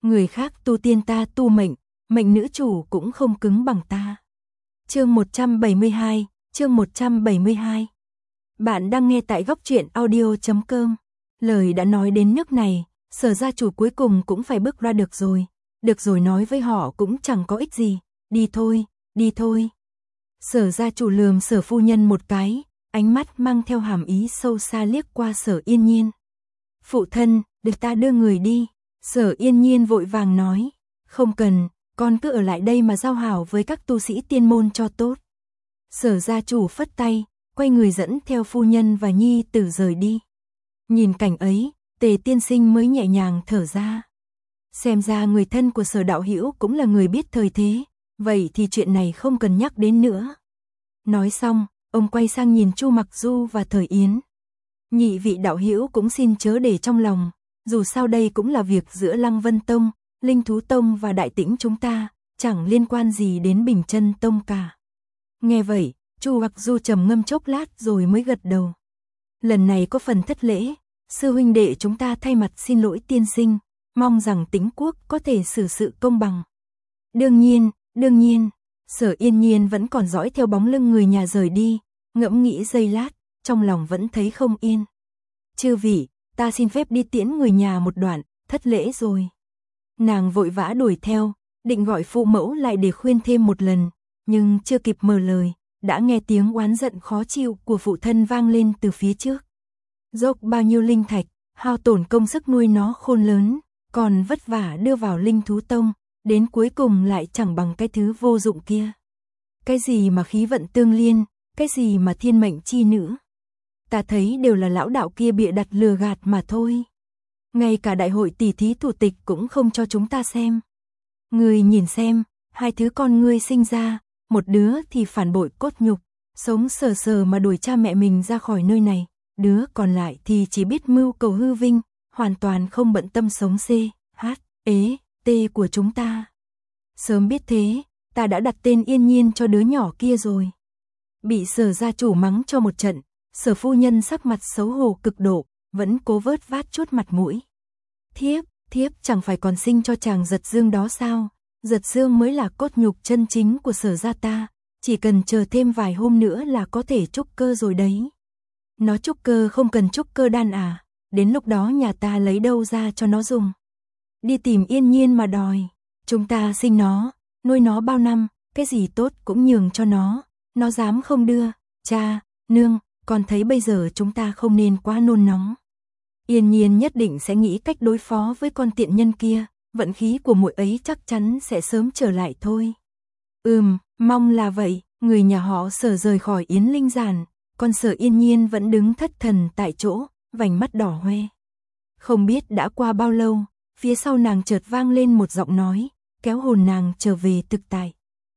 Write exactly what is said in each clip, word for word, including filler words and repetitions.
Người khác tu tiên ta tu mệnh, mệnh nữ chủ cũng không cứng bằng ta. Chương một trăm bảy mươi hai, chương một trăm bảy mươi hai. Bạn đang nghe tại góc truyện audio chấm com. Lời đã nói đến nước này, Sở gia chủ cuối cùng cũng phải bước ra được rồi. Được rồi nói với họ cũng chẳng có ích gì. Đi thôi, đi thôi. Sở gia chủ lườm Sở phu nhân một cái, ánh mắt mang theo hàm ý sâu xa liếc qua Sở Yên Nhiên. Phụ thân, để ta đưa người đi. Sở Yên Nhiên vội vàng nói, không cần, con cứ ở lại đây mà giao hảo với các tu sĩ tiên môn cho tốt. Sở gia chủ phất tay, quay người dẫn theo phu nhân và nhi tử rời đi. Nhìn cảnh ấy, Tề tiên sinh mới nhẹ nhàng thở ra. Xem ra người thân của Sở đạo hữu cũng là người biết thời thế, vậy thì chuyện này không cần nhắc đến nữa. Nói xong, ông quay sang nhìn Chu Mặc Du và Thời Yến. Nhị vị đạo hữu cũng xin chớ để trong lòng, dù sao đây cũng là việc giữa Lăng Vân Tông, Linh Thú Tông và Đại Tĩnh chúng ta, chẳng liên quan gì đến Bình Chân Tông cả. Nghe vậy, Chu Mặc Du trầm ngâm chốc lát rồi mới gật đầu. Lần này có phần thất lễ, sư huynh đệ chúng ta thay mặt xin lỗi tiên sinh, mong rằng Tĩnh quốc có thể xử sự công bằng. Đương nhiên, đương nhiên, Sở Yên Nhiên vẫn còn dõi theo bóng lưng người nhà rời đi, ngẫm nghĩ giây lát, trong lòng vẫn thấy không yên. Chư vị, ta xin phép đi tiễn người nhà một đoạn, thất lễ rồi. Nàng vội vã đuổi theo, định gọi phụ mẫu lại để khuyên thêm một lần, nhưng chưa kịp mở lời, đã nghe tiếng oán giận khó chịu của phụ thân vang lên từ phía trước. Dốc bao nhiêu linh thạch, hao tổn công sức nuôi nó khôn lớn, còn vất vả đưa vào Linh Thú Tông, đến cuối cùng lại chẳng bằng cái thứ vô dụng kia. Cái gì mà khí vận tương liên, cái gì mà thiên mệnh chi nữ. Ta thấy đều là lão đạo kia bịa đặt lừa gạt mà thôi. Ngay cả đại hội tỷ thí thủ tịch cũng không cho chúng ta xem. Ngươi nhìn xem, hai thứ con ngươi sinh ra, một đứa thì phản bội cốt nhục, sống sờ sờ mà đuổi cha mẹ mình ra khỏi nơi này, đứa còn lại thì chỉ biết mưu cầu hư vinh, hoàn toàn không bận tâm sống C, H, ế, T của chúng ta. Sớm biết thế, ta đã đặt tên Yên Nhiên cho đứa nhỏ kia rồi. Bị Sở gia chủ mắng cho một trận, Sở phu nhân sắc mặt xấu hổ cực độ, vẫn cố vớt vát chút mặt mũi. Thiếp, thiếp chẳng phải còn sinh cho chàng Giật Dương đó sao? Giật Dương mới là cốt nhục chân chính của Sở gia ta, chỉ cần chờ thêm vài hôm nữa là có thể trúc cơ rồi đấy. Nó trúc cơ không cần trúc cơ đan à, đến lúc đó nhà ta lấy đâu ra cho nó dùng. Đi tìm Yên Nhiên mà đòi, chúng ta sinh nó, nuôi nó bao năm, cái gì tốt cũng nhường cho nó, nó dám không đưa. Cha, nương, con thấy bây giờ chúng ta không nên quá nôn nóng. Yên Nhiên nhất định sẽ nghĩ cách đối phó với con tiện nhân kia, vận khí của muội ấy chắc chắn sẽ sớm trở lại thôi. Ừm, mong là vậy. Người nhà họ Sở rời khỏi Yến Linh Giản, còn Sở Yên Nhiên vẫn đứng thất thần tại chỗ, vành mắt đỏ hoe. Không biết đã qua bao lâu, phía sau nàng chợt vang lên một giọng nói, kéo hồn nàng trở về thực tại.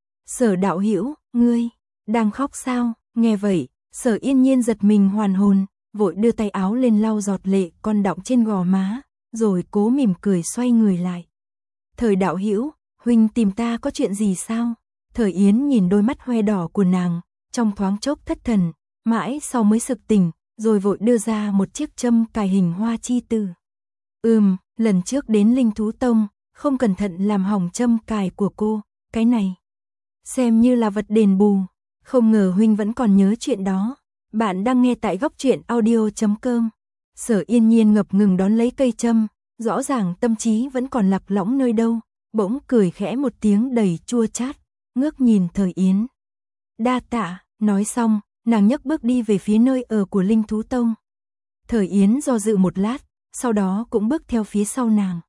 Sở đạo hữu, ngươi đang khóc sao? Nghe vậy, Sở Yên Nhiên giật mình hoàn hồn, vội đưa tay áo lên lau giọt lệ còn đọng trên gò má, rồi cố mỉm cười xoay người lại. Thời đạo hữu, huynh tìm ta có chuyện gì sao? Thời Yến nhìn đôi mắt hoe đỏ của nàng, trong thoáng chốc thất thần, mãi sau mới sực tỉnh, rồi vội đưa ra một chiếc châm cài hình hoa chi tử. Ừm, lần trước đến Linh Thú Tông, không cẩn thận làm hỏng châm cài của cô, cái này xem như là vật đền bù, không ngờ huynh vẫn còn nhớ chuyện đó. Bạn đang nghe tại góc truyện audio chấm com. Sở Yên Nhiên ngập ngừng đón lấy cây châm, rõ ràng tâm trí vẫn còn lạc lõng nơi đâu, bỗng cười khẽ một tiếng đầy chua chát, ngước nhìn Thời Yến. Đa tạ, nói xong, nàng nhấc bước đi về phía nơi ở của Linh Thú Tông. Thời Yến do dự một lát, sau đó cũng bước theo phía sau nàng.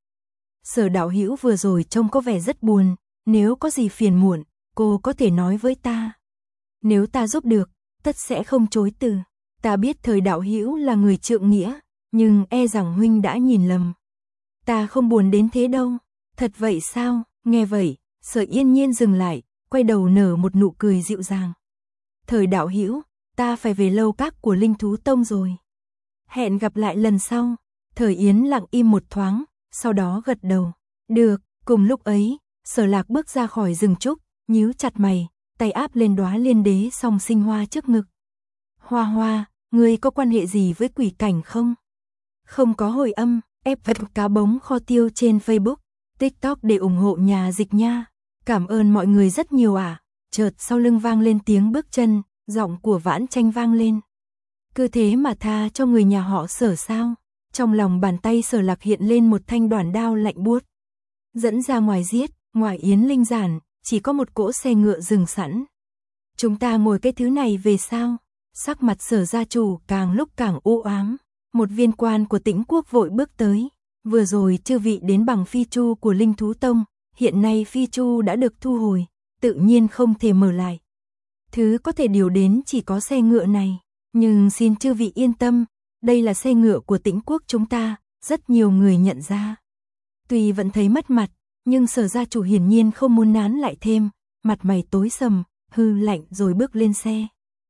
Sở đạo hữu vừa rồi trông có vẻ rất buồn, nếu có gì phiền muộn, cô có thể nói với ta. Nếu ta giúp được, tất sẽ không chối từ. Ta biết Thời đạo hữu là người trượng nghĩa, nhưng e rằng huynh đã nhìn lầm. Ta không buồn đến thế đâu. Thật vậy sao? Nghe vậy, Sở Yên Nhiên dừng lại, quay đầu nở một nụ cười dịu dàng. Thời đạo hữu, ta phải về lâu các của Linh Thú Tông rồi. Hẹn gặp lại lần sau. Thời Yến lặng im một thoáng, sau đó gật đầu. Được, cùng lúc ấy, Sở Lạc bước ra khỏi rừng trúc, nhíu chặt mày, tay áp lên đóa liên đế song sinh hoa trước ngực. Hoa Hoa, ngươi có quan hệ gì với quỷ cảnh không? Không có hồi âm, ép vật cá bống kho tiêu trên Facebook. TikTok để ủng hộ nhà dịch nha. Cảm ơn mọi người rất nhiều ạ. À. Chợt sau lưng vang lên tiếng bước chân, giọng của Vãn Tranh vang lên. Cứ thế mà tha cho người nhà họ Sở sao? Trong lòng bàn tay Sở Lạc hiện lên một thanh đoản đao lạnh buốt. Dẫn ra ngoài giết, ngoài Yến Linh Giản, chỉ có một cỗ xe ngựa dừng sẵn. Chúng ta ngồi cái thứ này về sao? Sắc mặt Sở gia chủ càng lúc càng u ám. Một viên quan của Tĩnh Quốc vội bước tới. Vừa rồi chư vị đến bằng phi chu của Linh Thú Tông, hiện nay phi chu đã được thu hồi, tự nhiên không thể mở lại. Thứ có thể điều đến chỉ có xe ngựa này, nhưng xin chư vị yên tâm, đây là xe ngựa của Tĩnh Quốc chúng ta, rất nhiều người nhận ra. Tuy vẫn thấy mất mặt, nhưng Sở gia chủ hiển nhiên không muốn nán lại thêm, mặt mày tối sầm, hư lạnh rồi bước lên xe.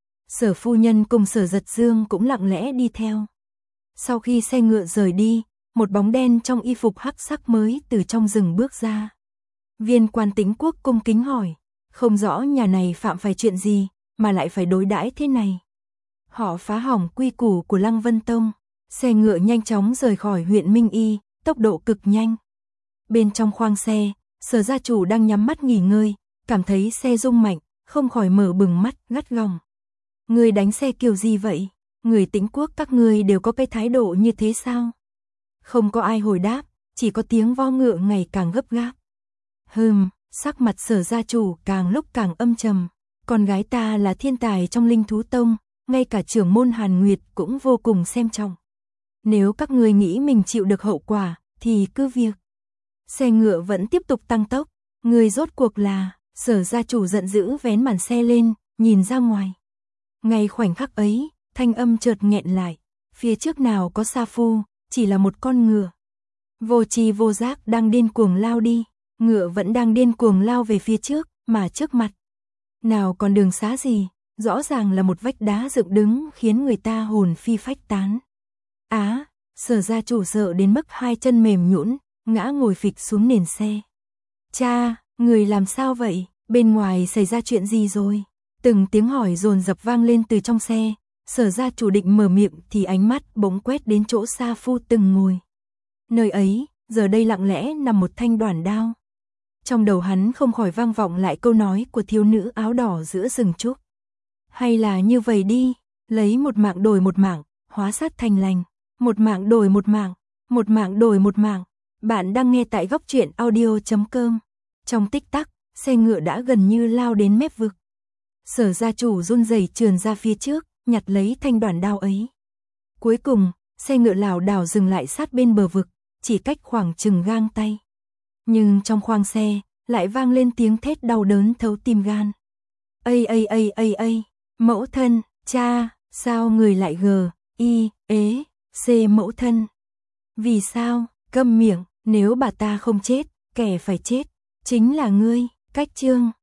Sở phu nhân cùng Sở Giật Dương cũng lặng lẽ đi theo. Sau khi xe ngựa rời đi, một bóng đen trong y phục hắc sắc mới từ trong rừng bước ra. Viên quan Tĩnh Quốc cung kính hỏi, không rõ nhà này phạm phải chuyện gì, mà lại phải đối đãi thế này. Họ phá hỏng quy củ của Lăng Vân Tông. Xe ngựa nhanh chóng rời khỏi huyện Minh Y, tốc độ cực nhanh. Bên trong khoang xe, Sở gia chủ đang nhắm mắt nghỉ ngơi, cảm thấy xe rung mạnh, không khỏi mở bừng mắt, gắt gỏng. Người đánh xe kiểu gì vậy? Người Tĩnh Quốc các ngươi đều có cái thái độ như thế sao? Không có ai hồi đáp, chỉ có tiếng vo ngựa ngày càng gấp gáp. Hừm, sắc mặt Sở gia chủ càng lúc càng âm trầm. Con gái ta là thiên tài trong Linh Thú Tông, ngay cả trưởng môn Hàn Nguyệt cũng vô cùng xem trọng. Nếu các ngươi nghĩ mình chịu được hậu quả, thì cứ việc. Xe ngựa vẫn tiếp tục tăng tốc. Người rốt cuộc là, Sở gia chủ giận dữ vén màn xe lên, nhìn ra ngoài. Ngay khoảnh khắc ấy, thanh âm chợt nghẹn lại. Phía trước nào có sa phu, chỉ là một con ngựa. Vô tri vô giác đang điên cuồng lao đi. Ngựa vẫn đang điên cuồng lao về phía trước, mà trước mặt. Nào còn đường xá gì, rõ ràng là một vách đá dựng đứng khiến người ta hồn phi phách tán. Á, Sở gia chủ sợ đến mức hai chân mềm nhũn, ngã ngồi phịch xuống nền xe. Cha, người làm sao vậy? Bên ngoài xảy ra chuyện gì rồi? Từng tiếng hỏi dồn dập vang lên từ trong xe. Sở gia chủ định mở miệng thì ánh mắt bỗng quét đến chỗ sa phu từng ngồi. Nơi ấy, giờ đây lặng lẽ nằm một thanh đoản đao. Trong đầu hắn không khỏi vang vọng lại câu nói của thiếu nữ áo đỏ giữa rừng trúc. Hay là như vậy đi, lấy một mạng đổi một mạng, hóa sát thành lành. Một mạng đổi một mạng, một mạng đổi một mạng. Bạn đang nghe tại góc truyện audio chấm com. Trong tích tắc, xe ngựa đã gần như lao đến mép vực. Sở gia chủ run rẩy trườn ra phía trước, nhặt lấy thanh đoản đao ấy. Cuối cùng, xe ngựa lảo đảo dừng lại sát bên bờ vực, chỉ cách khoảng chừng gang tay. Nhưng trong khoang xe, lại vang lên tiếng thét đau đớn thấu tim gan. Ây ây ây ây ây, mẫu thân, cha, sao người lại gờ, y, ế, c mẫu thân. Vì sao, câm miệng, nếu bà ta không chết, kẻ phải chết, chính là ngươi. Cách chương